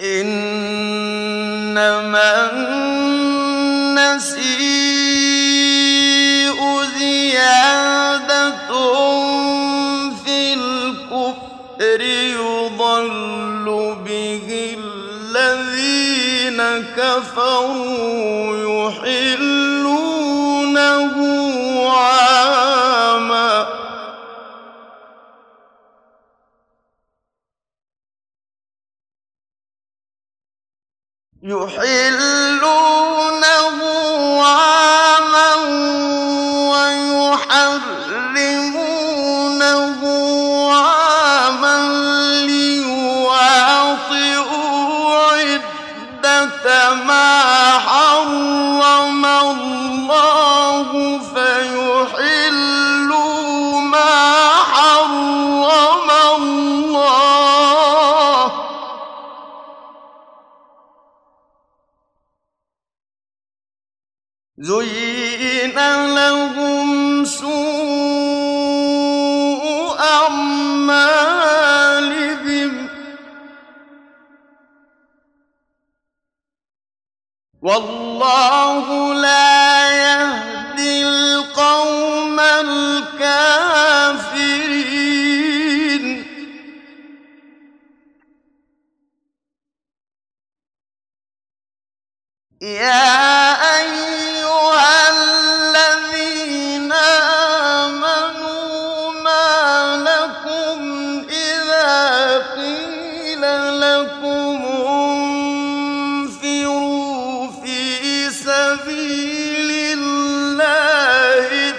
إنما النسيء زيادة في الكفر يضل به الذين كفروا يحلونه عاما ويحرمونه عاما ليواطئوا عدة ما حرم الله فيحلوا ما حرم الله زين لهم سوء أعمالهم والله لا يهدي القوم الكافرين يا أيها الذين آمنوا ما لكم إذا قيل لكم انفروا في سبيل الله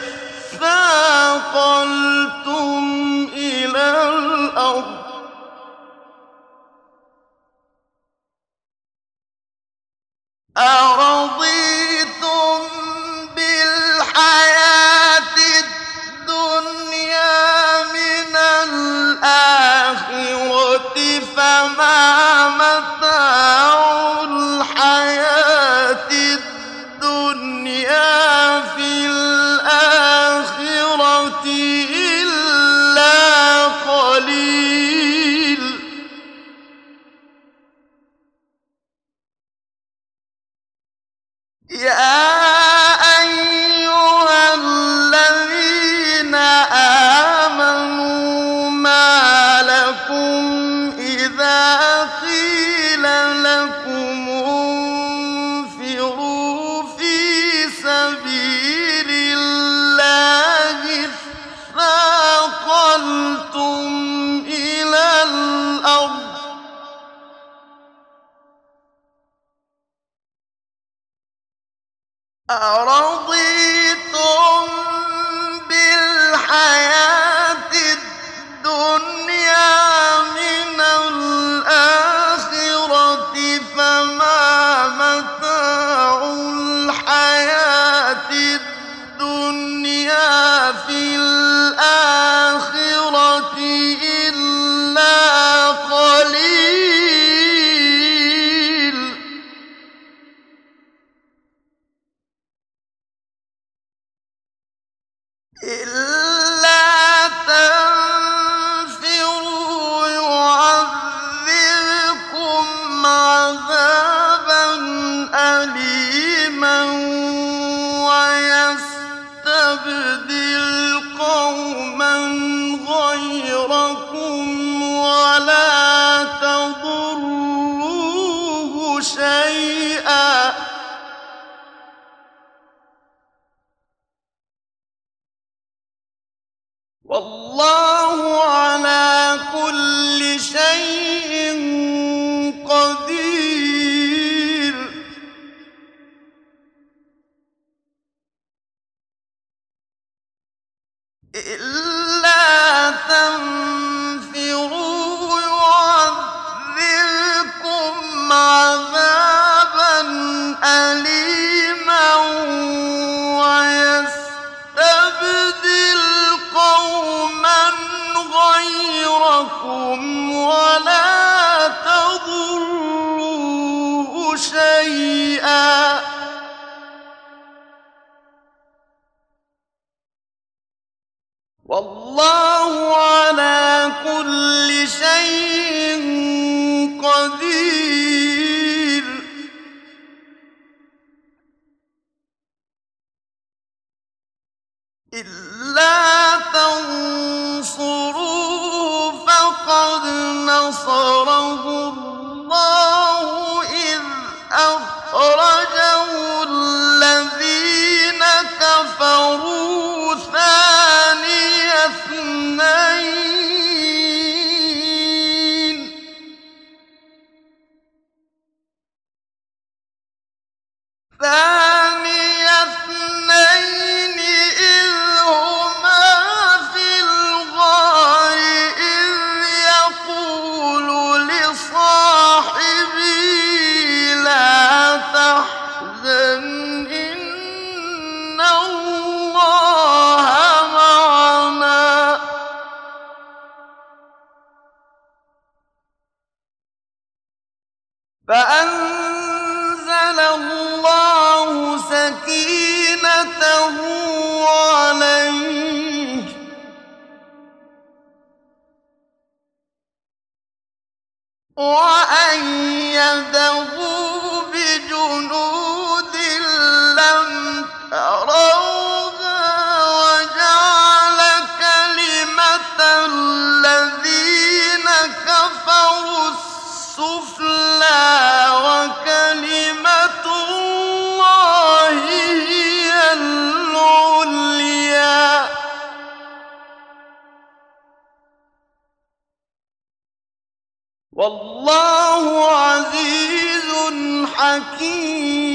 اثاقلتم إلى الأرض أرضيتم بالحياة الدنيا من الآخرة فما متاع الحياة الدنيا في الآخرة إلا قليل يا أيها الذين آمنوا ما لكم إذا قيل لكم انفروا في سبيل الله اثاقلتم إلى الأرض أرضيتم بالحياة الدنيا من الآخرة فما متاع الحياة الدنيا في الآخرة إلا قليل إلا تنفروا يعذبكم عذابا أليما ويستبدل قوما غيركم ولا تضروه شيئا والله على كل شيء قدير إلا تنفروا يعذبكم عذابا أليما ويستبدل قوما غيركم ولا تضروه شيئا والله على كل شيء قدير فأنزل الله سكينته عليه وأيده بجنود لم تروها وجعل كلمة الذين كفروا السفلى وكلمة الله هي العليا والله عزيز حكيم.